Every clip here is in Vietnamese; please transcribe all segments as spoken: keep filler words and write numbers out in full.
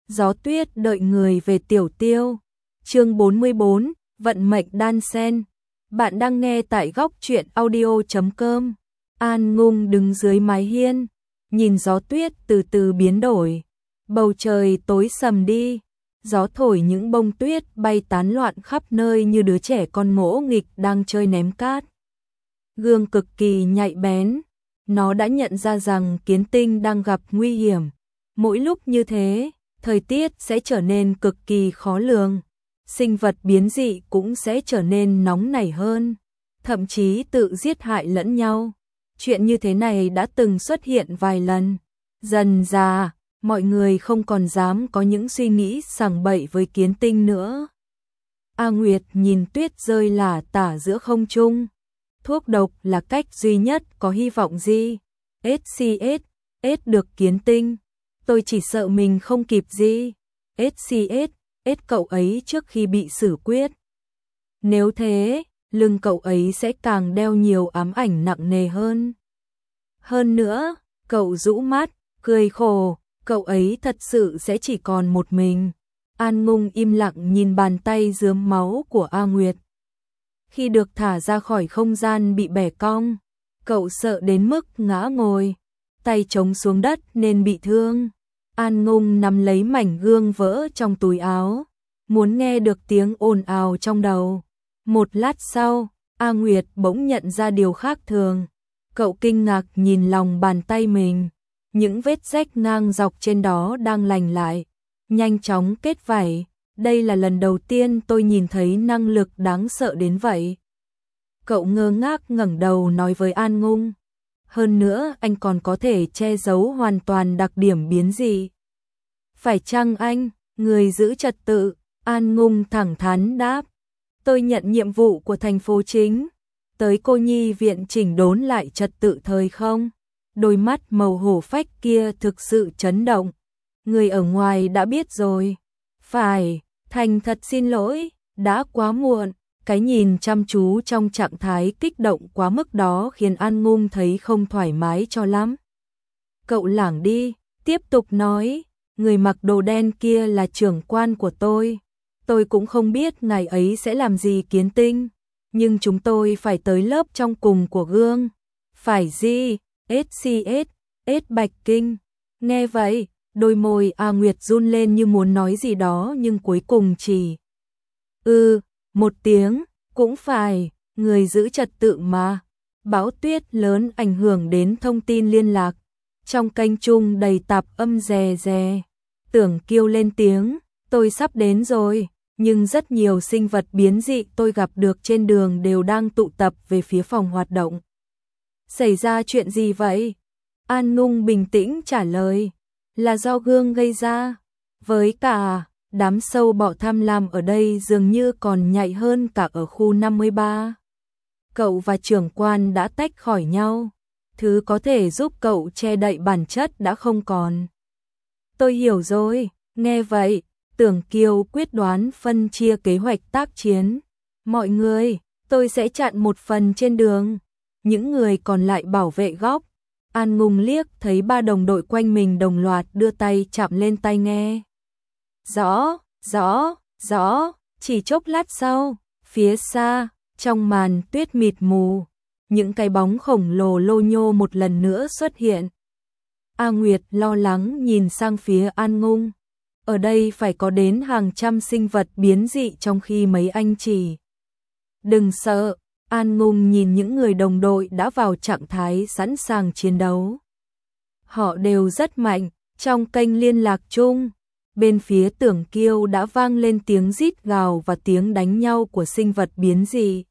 Gió tuyết đợi người về Tiểu Tiêu. Chương bốn mươi bốn, vận mệnh đan sen. Bạn đang nghe tại góc truyện audio chấm com. An Ngung đứng dưới mái hiên, nhìn gió tuyết từ từ biến đổi. Bầu trời tối sầm đi, gió thổi những bông tuyết bay tán loạn khắp nơi như đứa trẻ con ngỗ nghịch đang chơi ném cát. Gương cực kỳ nhạy bén, nó đã nhận ra rằng Kiến Tinh đang gặp nguy hiểm. Mỗi lúc như thế, thời tiết sẽ trở nên cực kỳ khó lường, sinh vật biến dị cũng sẽ trở nên nóng nảy hơn, thậm chí tự giết hại lẫn nhau. Chuyện như thế này đã từng xuất hiện vài lần. Dần dà, mọi người không còn dám có những suy nghĩ sằng bậy với Kiến Tinh nữa. A Nguyệt nhìn tuyết rơi lả tả giữa không trung. Thuốc độc là cách duy nhất có hy vọng gì? ét xê ét, ét được Kiến Tinh. Tôi chỉ sợ mình không kịp gì. ét xê ét, ét cậu ấy trước khi bị xử quyết. Nếu thế, lưng cậu ấy sẽ càng đeo nhiều ám ảnh nặng nề hơn. Hơn nữa, cậu rũ mắt, cười khổ, cậu ấy thật sự sẽ chỉ còn một mình. An Ngung im lặng nhìn bàn tay rướm máu của A Nguyệt. Khi được thả ra khỏi không gian bị bẻ cong, cậu sợ đến mức ngã ngồi, tay chống xuống đất nên bị thương. An Ngung nắm lấy mảnh gương vỡ trong túi áo, muốn nghe được tiếng ồn ào trong đầu. Một lát sau, A Nguyệt bỗng nhận ra điều khác thường. Cậu kinh ngạc nhìn lòng bàn tay mình, những vết rách ngang dọc trên đó đang lành lại, nhanh chóng kết vảy. Đây là lần đầu tiên tôi nhìn thấy năng lực đáng sợ đến vậy. Cậu ngơ ngác ngẩng đầu nói với An Ngung. Hơn nữa anh còn có thể che giấu hoàn toàn đặc điểm biến dị. Phải chăng anh, người giữ trật tự? An Ngung thẳng thắn đáp. Tôi nhận nhiệm vụ của thành phố chính, tới cô nhi viện chỉnh đốn lại trật tự thời không. Đôi mắt màu hổ phách kia thực sự chấn động. Người ở ngoài đã biết rồi. Phải, thành thật xin lỗi, đã quá muộn. Cái nhìn chăm chú trong trạng thái kích động quá mức đó khiến An Ngung thấy không thoải mái cho lắm. Cậu lảng đi, tiếp tục nói, người mặc đồ đen kia là trưởng quan của tôi. Tôi cũng không biết ngài ấy sẽ làm gì Kiến Tinh, nhưng chúng tôi phải tới lớp trong cùng của gương. Phải gì? ét xê ét, ét Bạch Kinh. Nghe vậy, đôi môi A Nguyệt run lên như muốn nói gì đó nhưng cuối cùng chỉ Ừ, một tiếng, cũng phải, người giữ trật tự mà. Bão tuyết lớn ảnh hưởng đến thông tin liên lạc. Trong kênh chung đầy tạp âm rè rè. Tưởng Kiêu lên tiếng, tôi sắp đến rồi, nhưng rất nhiều sinh vật biến dị tôi gặp được trên đường đều đang tụ tập về phía phòng hoạt động. Xảy ra chuyện gì vậy? An Ngung bình tĩnh trả lời, là do gương gây ra. Với cả, đám sâu bọ tham lam ở đây dường như còn nhạy hơn cả ở khu năm mươi ba. Cậu và trưởng quan đã tách khỏi nhau. Thứ có thể giúp cậu che đậy bản chất đã không còn. Tôi hiểu rồi, nghe vậy, Tưởng Kiêu quyết đoán phân chia kế hoạch tác chiến. Mọi người, tôi sẽ chặn một phần trên đường. Những người còn lại bảo vệ góc. An Ngung liếc thấy ba đồng đội quanh mình đồng loạt đưa tay chạm lên tai nghe. Rõ, rõ, rõ, chỉ chốc lát sau, phía xa, trong màn tuyết mịt mù, những cái bóng khổng lồ lô nhô một lần nữa xuất hiện. A Nguyệt lo lắng nhìn sang phía An Ngung. Ở đây phải có đến hàng trăm sinh vật biến dị trong khi mấy anh chỉ. Đừng sợ, An Ngung nhìn những người đồng đội đã vào trạng thái sẵn sàng chiến đấu. Họ đều rất mạnh, trong kênh liên lạc chung. Bên phía Tưởng Kiêu đã vang lên tiếng rít gào và tiếng đánh nhau của sinh vật biến dị.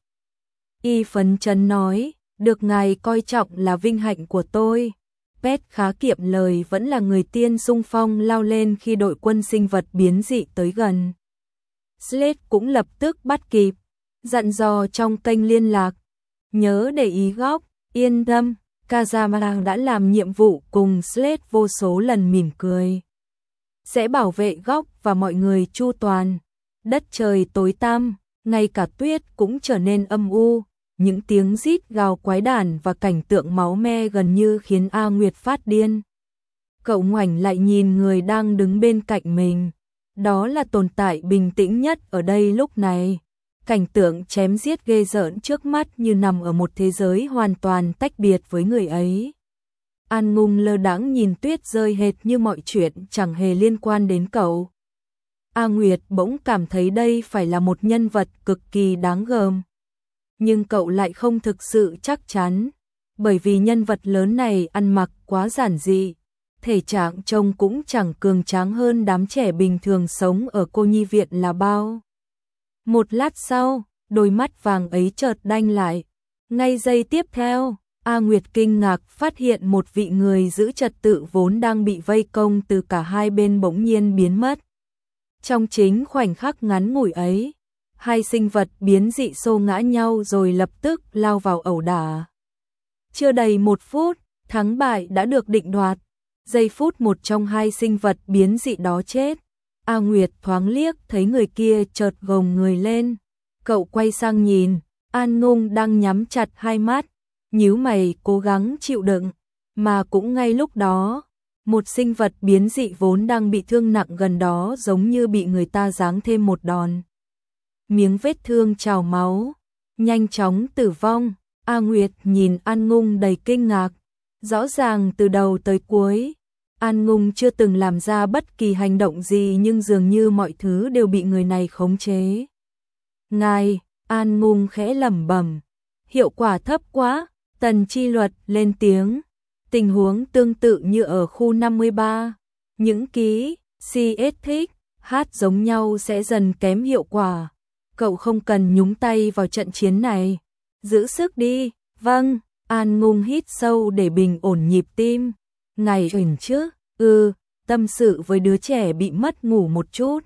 Y phấn chấn nói, được ngài coi trọng là vinh hạnh của tôi. Pet khá kiệm lời vẫn là người tiên xung phong lao lên khi đội quân sinh vật biến dị tới gần. Slade cũng lập tức bắt kịp, dặn dò trong kênh liên lạc. Nhớ để ý góc, yên tâm, Kazama đã làm nhiệm vụ cùng Slade vô số lần mỉm cười. Sẽ bảo vệ góc và mọi người chu toàn. Đất trời tối tăm, ngay cả tuyết cũng trở nên âm u. Những tiếng rít gào quái đản và cảnh tượng máu me gần như khiến A Nguyệt phát điên. Cậu ngoảnh lại nhìn người đang đứng bên cạnh mình. Đó là tồn tại bình tĩnh nhất ở đây lúc này. Cảnh tượng chém giết ghê rợn trước mắt như nằm ở một thế giới hoàn toàn tách biệt với người ấy. An Ngung lơ đãng nhìn tuyết rơi hệt như mọi chuyện chẳng hề liên quan đến cậu. A Nguyệt bỗng cảm thấy đây phải là một nhân vật cực kỳ đáng gờm. Nhưng cậu lại không thực sự chắc chắn, bởi vì nhân vật lớn này ăn mặc quá giản dị, thể trạng trông cũng chẳng cường tráng hơn đám trẻ bình thường sống ở cô nhi viện là bao. Một lát sau, đôi mắt vàng ấy chợt đanh lại. Ngay giây tiếp theo, A Nguyệt kinh ngạc phát hiện một vị người giữ trật tự vốn đang bị vây công từ cả hai bên bỗng nhiên biến mất. Trong chính khoảnh khắc ngắn ngủi ấy, hai sinh vật biến dị xô ngã nhau rồi lập tức lao vào ẩu đả. Chưa đầy một phút, thắng bại đã được định đoạt. Giây phút một trong hai sinh vật biến dị đó chết, A Nguyệt thoáng liếc thấy người kia chợt gồng người lên. Cậu quay sang nhìn, An Ngung đang nhắm chặt hai mắt, nhíu mày cố gắng chịu đựng. Mà cũng ngay lúc đó, một sinh vật biến dị vốn đang bị thương nặng gần đó giống như bị người ta giáng thêm một đòn. Miếng vết thương trào máu, nhanh chóng tử vong. A Nguyệt nhìn An Ngung đầy kinh ngạc. Rõ ràng từ đầu tới cuối, An Ngung chưa từng làm ra bất kỳ hành động gì nhưng dường như mọi thứ đều bị người này khống chế. Ngài, An Ngung khẽ lẩm bẩm, hiệu quả thấp quá. Tần Chi Luật lên tiếng, tình huống tương tự như ở khu năm mươi ba, những ký xê ét thích hát giống nhau sẽ dần kém hiệu quả. Cậu không cần nhúng tay vào trận chiến này, giữ sức đi. Vâng. An Ngung hít sâu để bình ổn nhịp tim. Ngài ổn chứ? Ừ, tâm sự với đứa trẻ bị mất ngủ một chút.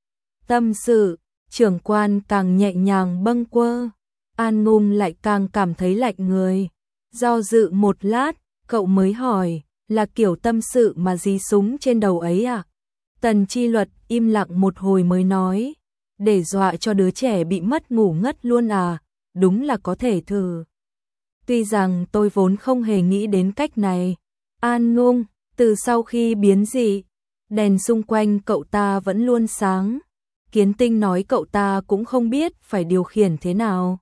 Tâm sự, trưởng quan càng nhẹ nhàng bâng quơ. An Ngung lại càng cảm thấy lạnh người. Do dự một lát, cậu mới hỏi, là kiểu tâm sự mà dí súng trên đầu ấy à? Tần Chi Luật im lặng một hồi mới nói, để dọa cho đứa trẻ bị mất ngủ ngất luôn à? Đúng là có thể thử. Tuy rằng tôi vốn không hề nghĩ đến cách này. An Ngung, từ sau khi biến dị, đèn xung quanh cậu ta vẫn luôn sáng. Kiến Tinh nói cậu ta cũng không biết phải điều khiển thế nào.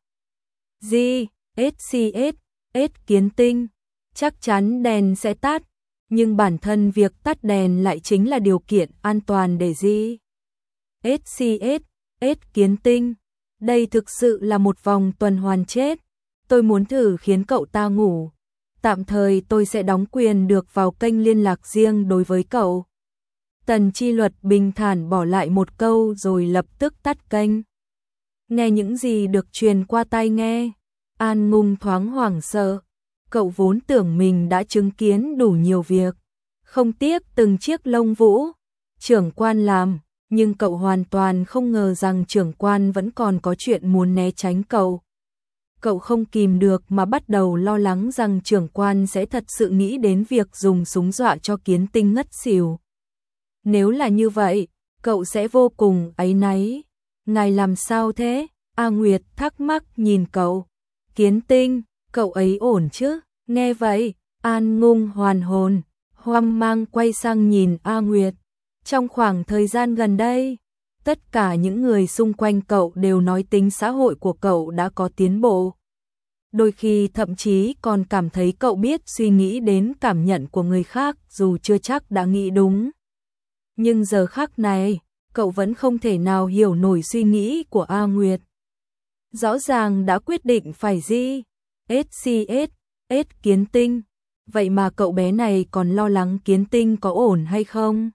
Gì? ét xê ét, ét Kiến Tinh, chắc chắn đèn sẽ tắt, nhưng bản thân việc tắt đèn lại chính là điều kiện an toàn để gì? ét xê ét, ét Kiến Tinh, đây thực sự là một vòng tuần hoàn chết. Tôi muốn thử khiến cậu ta ngủ. Tạm thời tôi sẽ đóng quyền được vào kênh liên lạc riêng đối với cậu. Tần Chi Luật bình thản bỏ lại một câu rồi lập tức tắt kênh. Nghe những gì được truyền qua tai nghe, An Ngung thoáng hoảng sợ. Cậu vốn tưởng mình đã chứng kiến đủ nhiều việc, không tiếc từng chiếc lông vũ trưởng quan làm, nhưng cậu hoàn toàn không ngờ rằng trưởng quan vẫn còn có chuyện muốn né tránh cậu. Cậu không kìm được mà bắt đầu lo lắng rằng trưởng quan sẽ thật sự nghĩ đến việc dùng súng dọa cho Kiến Tinh ngất xỉu. Nếu là như vậy, cậu sẽ vô cùng áy náy. Ngài làm sao thế? A Nguyệt thắc mắc nhìn cậu. Kiến Tinh, cậu ấy ổn chứ? Nghe vậy, An Ngung hoàn hồn, hoang mang quay sang nhìn A Nguyệt. Trong khoảng thời gian gần đây, tất cả những người xung quanh cậu đều nói tính xã hội của cậu đã có tiến bộ. Đôi khi thậm chí còn cảm thấy cậu biết suy nghĩ đến cảm nhận của người khác dù chưa chắc đã nghĩ đúng. Nhưng giờ khắc này, cậu vẫn không thể nào hiểu nổi suy nghĩ của A Nguyệt. Rõ ràng đã quyết định phải gì? ét xê ét, ét Kiến Tinh. Vậy mà cậu bé này còn lo lắng Kiến Tinh có ổn hay không?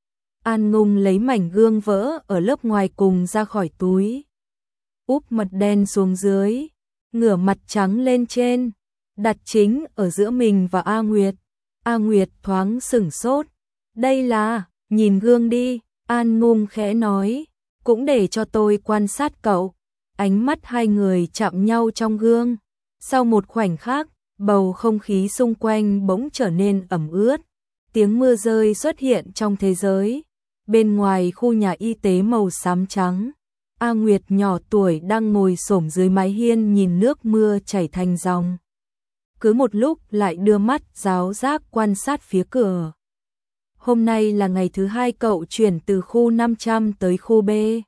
An Ngung lấy mảnh gương vỡ ở lớp ngoài cùng ra khỏi túi. Úp mật đen xuống dưới, ngửa mặt trắng lên trên, đặt chính ở giữa mình và A Nguyệt. A Nguyệt thoáng sửng sốt. Đây là, nhìn gương đi, An Ngung khẽ nói, cũng để cho tôi quan sát cậu. Ánh mắt hai người chạm nhau trong gương. Sau một khoảnh khắc, bầu không khí xung quanh bỗng trở nên ẩm ướt. Tiếng mưa rơi xuất hiện trong thế giới. Bên ngoài khu nhà y tế màu xám trắng, A Nguyệt nhỏ tuổi đang ngồi xổm dưới mái hiên nhìn nước mưa chảy thành dòng. Cứ một lúc lại đưa mắt giáo giác quan sát phía cửa. Hôm nay là ngày thứ hai cậu chuyển từ khu năm trăm tới khu B.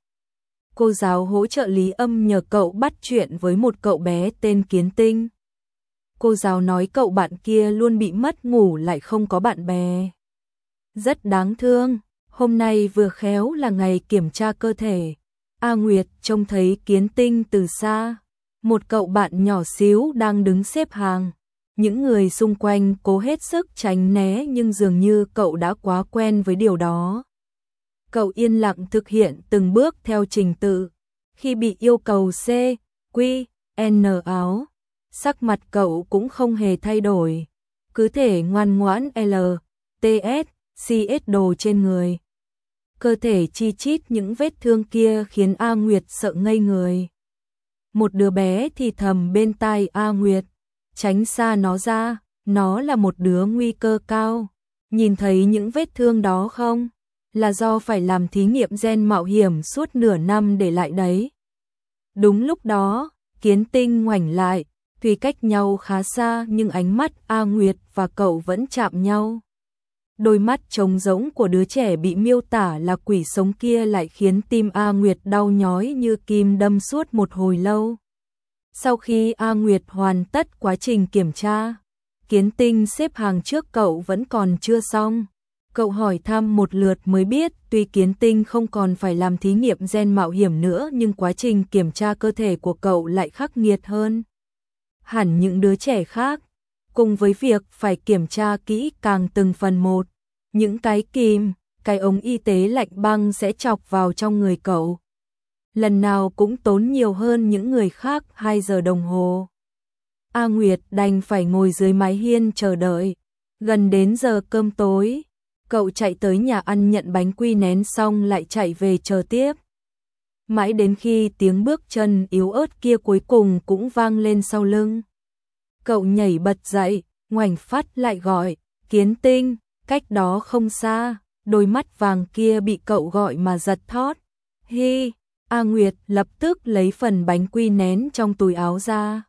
Cô giáo hỗ trợ Lý Âm nhờ cậu bắt chuyện với một cậu bé tên Kiến Tinh. Cô giáo nói cậu bạn kia luôn bị mất ngủ lại không có bạn bè. Rất đáng thương, hôm nay vừa khéo là ngày kiểm tra cơ thể. A Nguyệt trông thấy Kiến Tinh từ xa, một cậu bạn nhỏ xíu đang đứng xếp hàng. Những người xung quanh cố hết sức tránh né nhưng dường như cậu đã quá quen với điều đó. Cậu yên lặng thực hiện từng bước theo trình tự. Khi bị yêu cầu C, Q, N áo, sắc mặt cậu cũng không hề thay đổi. Cứ thể ngoan ngoãn L, T S, C S đồ trên người. Cơ thể chi chít những vết thương kia khiến A Nguyệt sợ ngây người. Một đứa bé thì thầm bên tai A Nguyệt, tránh xa nó ra, nó là một đứa nguy cơ cao. Nhìn thấy những vết thương đó không? Là do phải làm thí nghiệm gen mạo hiểm suốt nửa năm để lại đấy. Đúng lúc đó, Kiến Tinh ngoảnh lại, tuy cách nhau khá xa nhưng ánh mắt A Nguyệt và cậu vẫn chạm nhau. Đôi mắt trống rỗng của đứa trẻ bị miêu tả là quỷ sống kia lại khiến tim A Nguyệt đau nhói như kim đâm suốt một hồi lâu. Sau khi A Nguyệt hoàn tất quá trình kiểm tra, Kiến Tinh xếp hàng trước cậu vẫn còn chưa xong. Cậu hỏi thăm một lượt mới biết tuy Kiến Tinh không còn phải làm thí nghiệm gen mạo hiểm nữa nhưng quá trình kiểm tra cơ thể của cậu lại khắc nghiệt hơn hẳn những đứa trẻ khác. Cùng với việc phải kiểm tra kỹ càng từng phần một, những cái kìm, cái ống y tế lạnh băng sẽ chọc vào trong người cậu. Lần nào cũng tốn nhiều hơn những người khác hai giờ đồng hồ. A Nguyệt đành phải ngồi dưới mái hiên chờ đợi. Gần đến giờ cơm tối, cậu chạy tới nhà ăn nhận bánh quy nén xong lại chạy về chờ tiếp. Mãi đến khi tiếng bước chân yếu ớt kia cuối cùng cũng vang lên sau lưng. Cậu nhảy bật dậy, ngoảnh phát lại gọi, Kiến Tinh, cách đó không xa, đôi mắt vàng kia bị cậu gọi mà giật thót. Hi, A Nguyệt lập tức lấy phần bánh quy nén trong túi áo ra.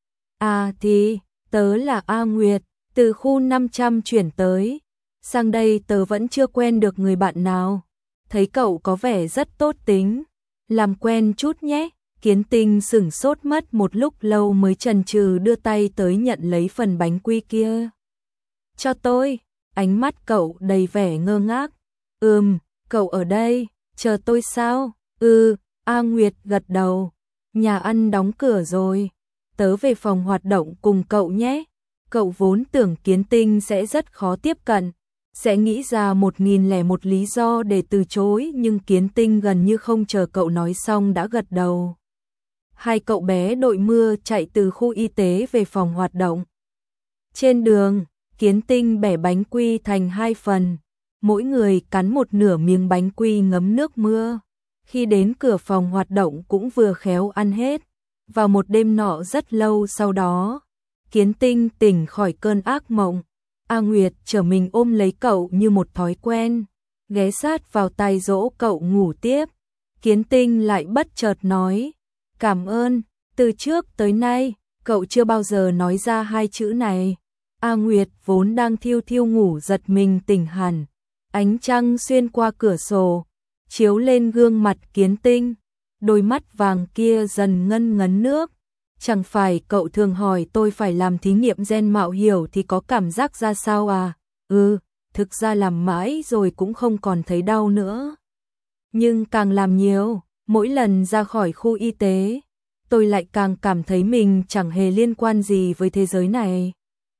À thì, tớ là A Nguyệt, từ khu năm trăm chuyển tới. Sang đây tớ vẫn chưa quen được người bạn nào. Thấy cậu có vẻ rất tốt tính. Làm quen chút nhé. Kiến Tinh sửng sốt mất một lúc lâu mới chần chừ đưa tay tới nhận lấy phần bánh quy kia. Cho tôi. Ánh mắt cậu đầy vẻ ngơ ngác. Ừm, cậu ở đây, chờ tôi sao? Ừ, A Nguyệt gật đầu. Nhà ăn đóng cửa rồi. Tớ về phòng hoạt động cùng cậu nhé. Cậu vốn tưởng Kiến Tinh sẽ rất khó tiếp cận, sẽ nghĩ ra một nghìn lẻ một lý do để từ chối nhưng Kiến Tinh gần như không chờ cậu nói xong đã gật đầu. Hai cậu bé đội mưa chạy từ khu y tế về phòng hoạt động. Trên đường, Kiến Tinh bẻ bánh quy thành hai phần, mỗi người cắn một nửa miếng bánh quy ngấm nước mưa. Khi đến cửa phòng hoạt động cũng vừa khéo ăn hết. Vào một đêm nọ rất lâu sau đó, Kiến Tinh tỉnh khỏi cơn ác mộng. A Nguyệt trở mình ôm lấy cậu như một thói quen, ghé sát vào tai dỗ cậu ngủ tiếp. Kiến Tinh lại bất chợt nói, cảm ơn, từ trước tới nay, cậu chưa bao giờ nói ra hai chữ này. A Nguyệt vốn đang thiêu thiêu ngủ giật mình tỉnh hẳn, ánh trăng xuyên qua cửa sổ, chiếu lên gương mặt Kiến Tinh, đôi mắt vàng kia dần ngân ngấn nước. Chẳng phải cậu thường hỏi tôi phải làm thí nghiệm gen mạo hiểm thì có cảm giác ra sao à? Ừ, thực ra làm mãi rồi cũng không còn thấy đau nữa. Nhưng càng làm nhiều, mỗi lần ra khỏi khu y tế, tôi lại càng cảm thấy mình chẳng hề liên quan gì với thế giới này.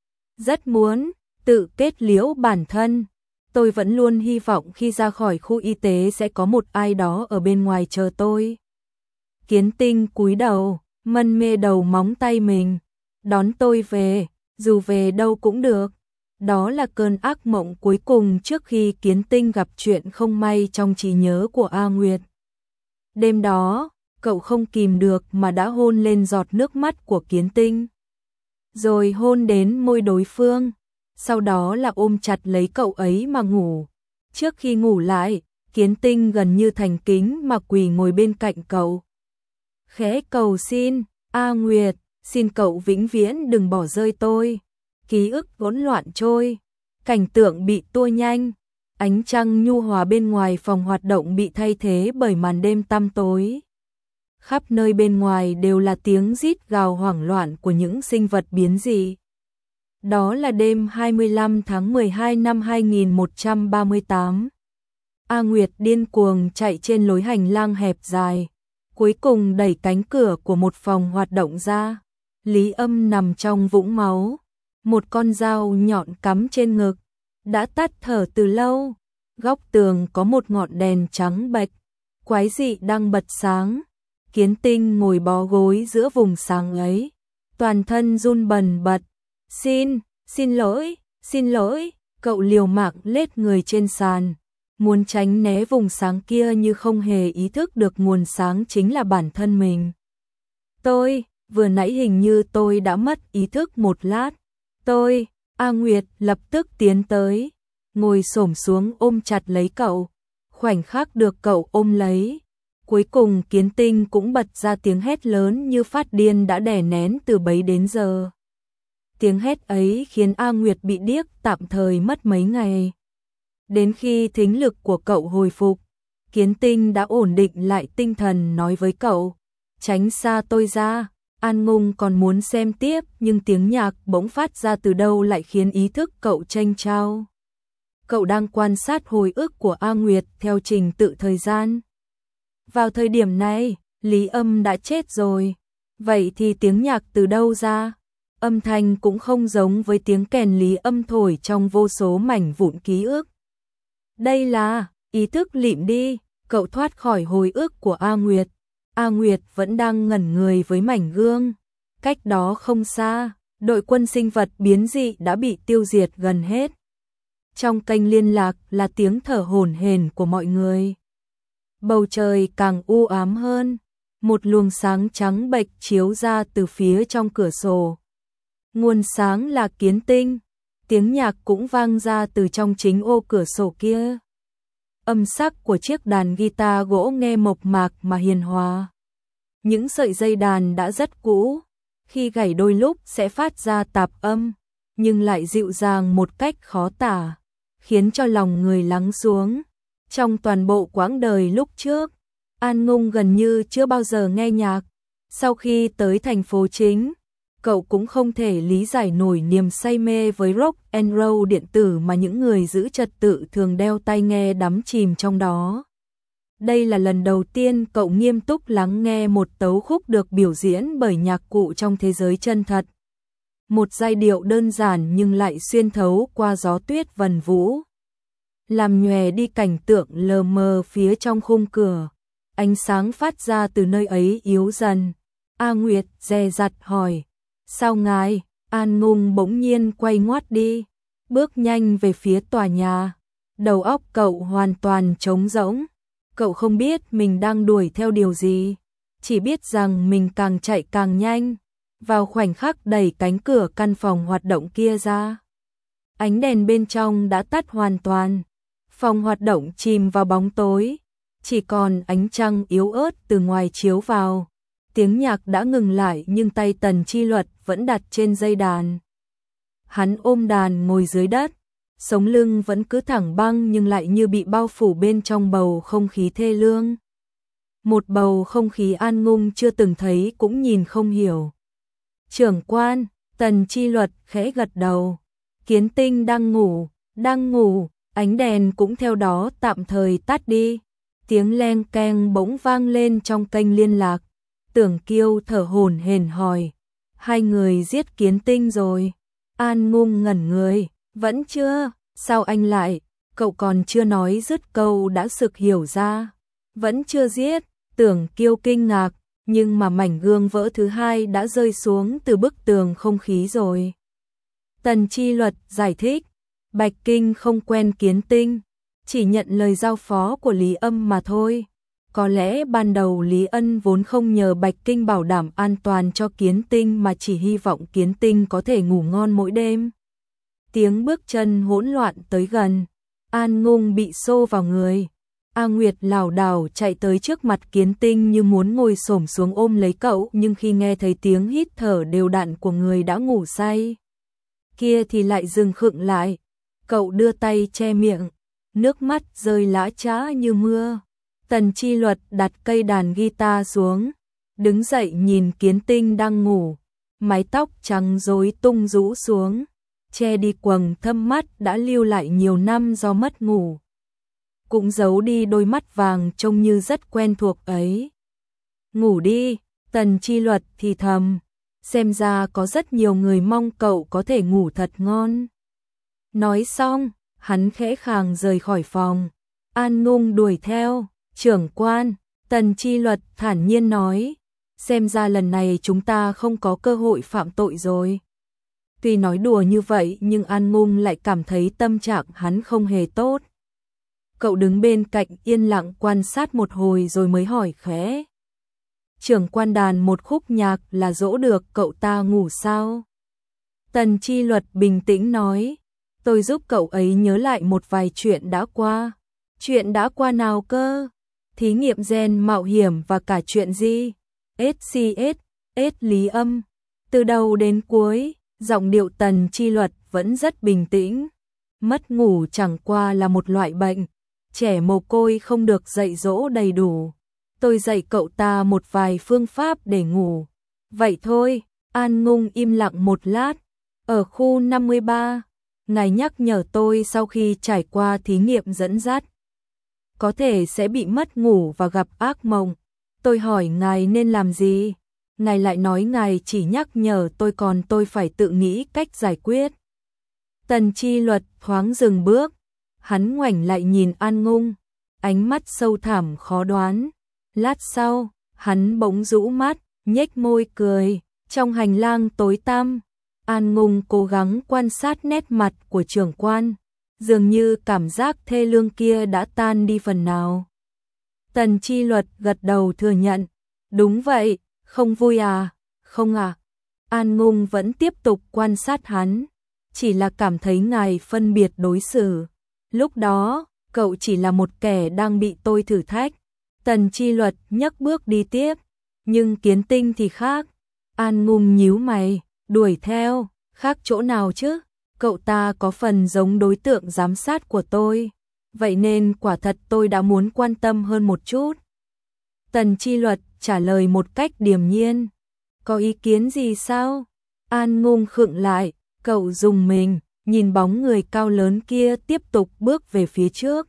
Rất muốn tự kết liễu bản thân. Tôi vẫn luôn hy vọng khi ra khỏi khu y tế sẽ có một ai đó ở bên ngoài chờ tôi. Kiến Tinh cúi đầu, mân mê đầu móng tay mình. Đón tôi về, dù về đâu cũng được. Đó là cơn ác mộng cuối cùng trước khi Kiến Tinh gặp chuyện không may trong trí nhớ của A Nguyệt. Đêm đó, cậu không kìm được mà đã hôn lên giọt nước mắt của Kiến Tinh. Rồi hôn đến môi đối phương. Sau đó là ôm chặt lấy cậu ấy mà ngủ. Trước khi ngủ lại, Kiến Tinh gần như thành kính mà quỳ ngồi bên cạnh cậu. Khẽ cầu xin, A Nguyệt, xin cậu vĩnh viễn đừng bỏ rơi tôi. Ký ức hỗn loạn trôi, cảnh tượng bị tua nhanh. Ánh trăng nhu hòa bên ngoài phòng hoạt động bị thay thế bởi màn đêm tăm tối. Khắp nơi bên ngoài đều là tiếng rít gào hoảng loạn của những sinh vật biến dị. Đó là đêm hai mươi lăm tháng mười hai năm hai nghìn một trăm ba mươi tám. A Nguyệt điên cuồng chạy trên lối hành lang hẹp dài, cuối cùng đẩy cánh cửa của một phòng hoạt động ra. Lý Âm nằm trong vũng máu, một con dao nhọn cắm trên ngực, đã tắt thở từ lâu. Góc tường có một ngọn đèn trắng bệch, quái dị đang bật sáng. Kiến Tinh ngồi bó gối giữa vùng sáng ấy, toàn thân run bần bật. Xin, xin lỗi, xin lỗi, cậu liều mạng lết người trên sàn, muốn tránh né vùng sáng kia như không hề ý thức được nguồn sáng chính là bản thân mình. Tôi, vừa nãy hình như tôi đã mất ý thức một lát. Tôi, A Nguyệt lập tức tiến tới, ngồi xổm xuống ôm chặt lấy cậu. Khoảnh khắc được cậu ôm lấy, cuối cùng Kiến Tinh cũng bật ra tiếng hét lớn như phát điên đã đè nén từ bấy đến giờ. Tiếng hét ấy khiến A Nguyệt bị điếc tạm thời mất mấy ngày. Đến khi thính lực của cậu hồi phục, Kiến Tinh đã ổn định lại tinh thần nói với cậu, tránh xa tôi ra. An Ngung còn muốn xem tiếp nhưng tiếng nhạc bỗng phát ra từ đâu lại khiến ý thức cậu chênh chao. Cậu đang quan sát hồi ức của A Nguyệt theo trình tự thời gian. Vào thời điểm này, Lý Âm đã chết rồi. Vậy thì tiếng nhạc từ đâu ra? Âm thanh cũng không giống với tiếng kèn Lý Âm thổi trong vô số mảnh vụn ký ức. Đây là ý thức lịm đi, cậu thoát khỏi hồi ức của A Nguyệt. A Nguyệt vẫn đang ngẩn người với mảnh gương. Cách đó không xa, đội quân sinh vật biến dị đã bị tiêu diệt gần hết. Trong kênh liên lạc là tiếng thở hổn hển của mọi người. Bầu trời càng u ám hơn, một luồng sáng trắng bệch chiếu ra từ phía trong cửa sổ. Nguồn sáng là Kiến Tinh, tiếng nhạc cũng vang ra từ trong chính ô cửa sổ kia. Âm sắc của chiếc đàn guitar gỗ nghe mộc mạc mà hiền hòa. Những sợi dây đàn đã rất cũ, khi gảy đôi lúc sẽ phát ra tạp âm, nhưng lại dịu dàng một cách khó tả, khiến cho lòng người lắng xuống. Trong toàn bộ quãng đời lúc trước, An Ngung gần như chưa bao giờ nghe nhạc. Sau khi tới thành phố chính, cậu cũng không thể lý giải nổi niềm say mê với rock and roll điện tử mà những người giữ trật tự thường đeo tai nghe đắm chìm trong đó. Đây là lần đầu tiên cậu nghiêm túc lắng nghe một tấu khúc được biểu diễn bởi nhạc cụ trong thế giới chân thật. Một giai điệu đơn giản nhưng lại xuyên thấu qua gió tuyết vần vũ, làm nhòe đi cảnh tượng lờ mờ phía trong khung cửa. Ánh sáng phát ra từ nơi ấy yếu dần. A Nguyệt dè dặt hỏi, sao ngài? An Ngung bỗng nhiên quay ngoắt đi, bước nhanh về phía tòa nhà. Đầu óc cậu hoàn toàn trống rỗng. Cậu không biết mình đang đuổi theo điều gì, chỉ biết rằng mình càng chạy càng nhanh. Vào khoảnh khắc đẩy cánh cửa căn phòng hoạt động kia ra, ánh đèn bên trong đã tắt hoàn toàn. Phòng hoạt động chìm vào bóng tối, chỉ còn ánh trăng yếu ớt từ ngoài chiếu vào. Tiếng nhạc đã ngừng lại nhưng tay Tần Chi Luật vẫn đặt trên dây đàn. Hắn ôm đàn ngồi dưới đất, sống lưng vẫn cứ thẳng băng nhưng lại như bị bao phủ bên trong bầu không khí thê lương. Một bầu không khí An Ngung chưa từng thấy cũng nhìn không hiểu. Trưởng quan, Tần Chi Luật khẽ gật đầu. Kiến Tinh đang ngủ, đang ngủ, ánh đèn cũng theo đó tạm thời tắt đi. Tiếng leng keng bỗng vang lên trong kênh liên lạc. Tưởng Kiêu thở hổn hển hỏi, hai người giết Kiến Tinh rồi? An Ngung ngẩn người, vẫn chưa, sao anh lại, cậu còn chưa nói dứt câu đã sực hiểu ra. Vẫn chưa giết, Tưởng Kiêu kinh ngạc, nhưng mà mảnh gương vỡ thứ hai đã rơi xuống từ bức tường không khí rồi. Tần Chi Luật giải thích, Bạch Kinh không quen Kiến Tinh, chỉ nhận lời giao phó của Lý Âm mà thôi. Có lẽ ban đầu Lý Ân vốn không nhờ Bạch Kinh bảo đảm an toàn cho Kiến Tinh mà chỉ hy vọng Kiến Tinh có thể ngủ ngon mỗi đêm. Tiếng bước chân hỗn loạn tới gần, An Ngung bị xô vào người. A Nguyệt lảo đảo chạy tới trước mặt Kiến Tinh như muốn ngồi xổm xuống ôm lấy cậu, nhưng khi nghe thấy tiếng hít thở đều đặn của người đã ngủ say kia thì lại dừng khựng lại. Cậu đưa tay che miệng, nước mắt rơi lã chã như mưa. Tần Chi Luật đặt cây đàn guitar xuống, đứng dậy nhìn Kiến Tinh đang ngủ, mái tóc trắng rối tung rũ xuống, che đi quầng thâm mắt đã lưu lại nhiều năm do mất ngủ. Cũng giấu đi đôi mắt vàng trông như rất quen thuộc ấy. Ngủ đi, Tần Chi Luật thì thầm, xem ra có rất nhiều người mong cậu có thể ngủ thật ngon. Nói xong, hắn khẽ khàng rời khỏi phòng. An Ngung đuổi theo. Trưởng quan, Tần Chi Luật thản nhiên nói, xem ra lần này chúng ta không có cơ hội phạm tội rồi. Tuy nói đùa như vậy nhưng An Ngung lại cảm thấy tâm trạng hắn không hề tốt. Cậu đứng bên cạnh yên lặng quan sát một hồi rồi mới hỏi khẽ. Trưởng quan đàn một khúc nhạc là dỗ được cậu ta ngủ sao? Tần Chi Luật bình tĩnh nói, tôi giúp cậu ấy nhớ lại một vài chuyện đã qua. Chuyện đã qua nào cơ? Thí nghiệm gen mạo hiểm và cả chuyện gì? ét xê ét, ét lý âm. Từ đầu đến cuối, giọng điệu Tần Chi Luật vẫn rất bình tĩnh. Mất ngủ chẳng qua là một loại bệnh. Trẻ mồ côi không được dạy dỗ đầy đủ. Tôi dạy cậu ta một vài phương pháp để ngủ. Vậy thôi, An Ngung im lặng một lát. Ở khu năm mươi ba, ngài nhắc nhở tôi sau khi trải qua thí nghiệm dẫn dắt. Có thể sẽ bị mất ngủ và gặp ác mộng. Tôi hỏi ngài nên làm gì? Ngài lại nói ngài chỉ nhắc nhở tôi còn tôi phải tự nghĩ cách giải quyết. Tần Chi Luật thoáng dừng bước. Hắn ngoảnh lại nhìn An Ngung. Ánh mắt sâu thẳm khó đoán. Lát sau, hắn bỗng rũ mắt, nhếch môi cười. Trong hành lang tối tăm, An Ngung cố gắng quan sát nét mặt của trưởng quan. Dường như cảm giác thê lương kia đã tan đi phần nào. Tần Chi Luật gật đầu thừa nhận. Đúng vậy, không vui à? Không à? An Ngung vẫn tiếp tục quan sát hắn. Chỉ là cảm thấy ngài phân biệt đối xử. Lúc đó, cậu chỉ là một kẻ đang bị tôi thử thách. Tần Chi Luật nhấc bước đi tiếp. Nhưng Kiến Tinh thì khác. An Ngung nhíu mày, đuổi theo. Khác chỗ nào chứ? Cậu ta có phần giống đối tượng giám sát của tôi. Vậy nên quả thật tôi đã muốn quan tâm hơn một chút. Tần Chi Luật trả lời một cách điềm nhiên. Có ý kiến gì sao? An Ngung khựng lại, cậu rùng mình, nhìn bóng người cao lớn kia tiếp tục bước về phía trước.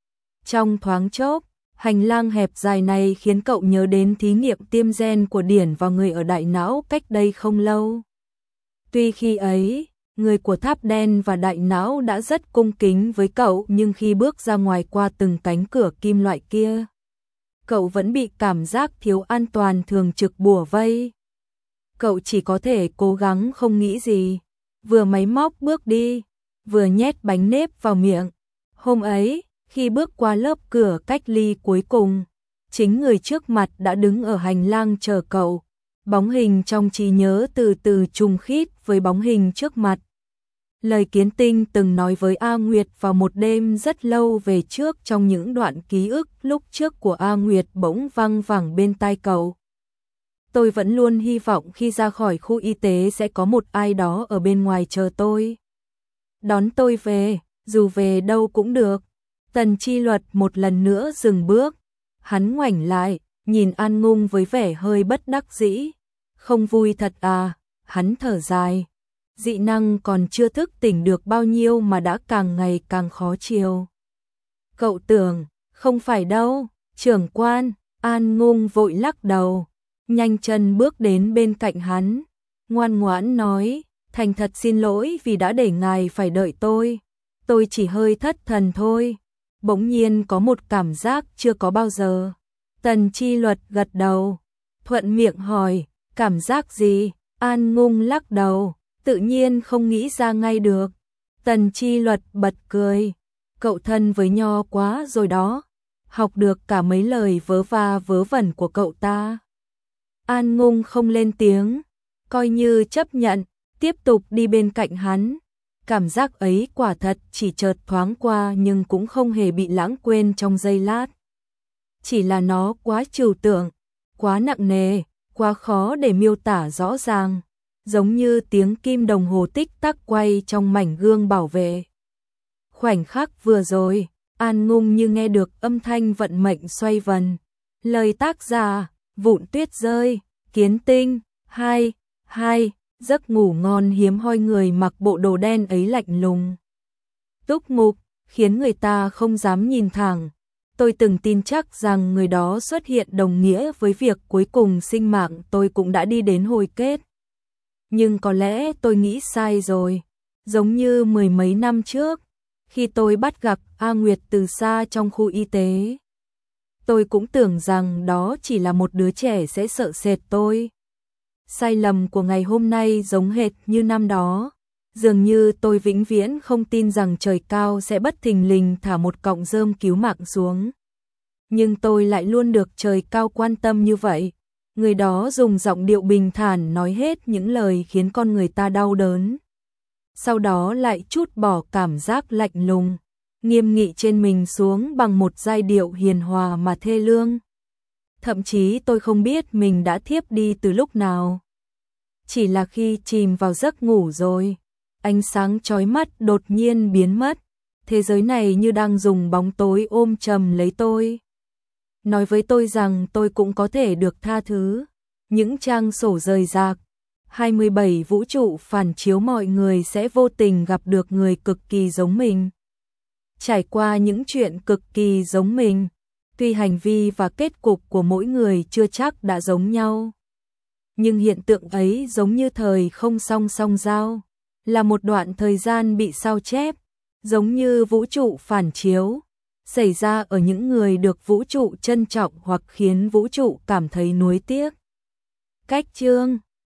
Trong thoáng chốc, hành lang hẹp dài này khiến cậu nhớ đến thí nghiệm tiêm gen của Điển vào người ở đại não cách đây không lâu. Tuy khi ấy, người của tháp đen và đại não đã rất cung kính với cậu nhưng khi bước ra ngoài qua từng cánh cửa kim loại kia, cậu vẫn bị cảm giác thiếu an toàn thường trực bủa vây. Cậu chỉ có thể cố gắng không nghĩ gì, vừa máy móc bước đi, vừa nhét bánh nếp vào miệng. Hôm ấy, khi bước qua lớp cửa cách ly cuối cùng, chính người trước mặt đã đứng ở hành lang chờ cậu. Bóng hình trong trí nhớ từ từ trùng khít với bóng hình trước mặt. Lời Kiến Tinh từng nói với A Nguyệt vào một đêm rất lâu về trước trong những đoạn ký ức lúc trước của A Nguyệt bỗng văng vẳng bên tai cậu. Tôi vẫn luôn hy vọng khi ra khỏi khu y tế sẽ có một ai đó ở bên ngoài chờ tôi. Đón tôi về, dù về đâu cũng được. Tần Chi Luật một lần nữa dừng bước. Hắn ngoảnh lại, nhìn An Ngung với vẻ hơi bất đắc dĩ. Không vui thật à, hắn thở dài. Dị năng còn chưa thức tỉnh được bao nhiêu mà đã càng ngày càng khó chiều. Cậu tưởng, không phải đâu, trưởng quan. An Ngung vội lắc đầu, nhanh chân bước đến bên cạnh hắn, ngoan ngoãn nói, thành thật xin lỗi vì đã để ngài phải đợi tôi. Tôi chỉ hơi thất thần thôi. Bỗng nhiên có một cảm giác chưa có bao giờ. Tần Chi Luật gật đầu, thuận miệng hỏi, cảm giác gì? An Ngung lắc đầu, tự nhiên không nghĩ ra ngay được. Tần Chi Luật bật cười, cậu thân với Nho quá rồi đó, học được cả mấy lời vớ va vớ vẩn của cậu ta. An Ngung không lên tiếng, coi như chấp nhận, tiếp tục đi bên cạnh hắn. Cảm giác ấy quả thật chỉ chợt thoáng qua nhưng cũng không hề bị lãng quên trong giây lát. Chỉ là nó quá trừu tượng, quá nặng nề, quá khó để miêu tả rõ ràng, giống như tiếng kim đồng hồ tích tắc quay trong mảnh gương bảo vệ. Khoảnh khắc vừa rồi, An Ngung như nghe được âm thanh vận mệnh xoay vần. Lời tác giả, Vụn Tuyết Rơi, Kiến Tinh, hai, hai, giấc ngủ ngon hiếm hoi người mặc bộ đồ đen ấy lạnh lùng. Túc mục, khiến người ta không dám nhìn thẳng. Tôi từng tin chắc rằng người đó xuất hiện đồng nghĩa với việc cuối cùng sinh mạng tôi cũng đã đi đến hồi kết. Nhưng có lẽ tôi nghĩ sai rồi. Giống như mười mấy năm trước, khi tôi bắt gặp A Nguyệt từ xa trong khu y tế. Tôi cũng tưởng rằng đó chỉ là một đứa trẻ sẽ sợ sệt tôi. Sai lầm của ngày hôm nay giống hệt như năm đó. Dường như tôi vĩnh viễn không tin rằng trời cao sẽ bất thình lình thả một cọng rơm cứu mạng xuống. Nhưng tôi lại luôn được trời cao quan tâm như vậy. Người đó dùng giọng điệu bình thản nói hết những lời khiến con người ta đau đớn. Sau đó lại trút bỏ cảm giác lạnh lùng, nghiêm nghị trên mình xuống bằng một giai điệu hiền hòa mà thê lương. Thậm chí tôi không biết mình đã thiếp đi từ lúc nào. Chỉ là khi chìm vào giấc ngủ rồi, ánh sáng chói mắt đột nhiên biến mất. Thế giới này như đang dùng bóng tối ôm chầm lấy tôi. Nói với tôi rằng tôi cũng có thể được tha thứ. Những trang sổ rời rạc, hai mươi bảy vũ trụ phản chiếu mọi người sẽ vô tình gặp được người cực kỳ giống mình. Trải qua những chuyện cực kỳ giống mình, tuy hành vi và kết cục của mỗi người chưa chắc đã giống nhau. Nhưng hiện tượng ấy giống như thời không song song giao, là một đoạn thời gian bị sao chép, giống như vũ trụ phản chiếu, xảy ra ở những người được vũ trụ trân trọng hoặc khiến vũ trụ cảm thấy nuối tiếc. Cách chương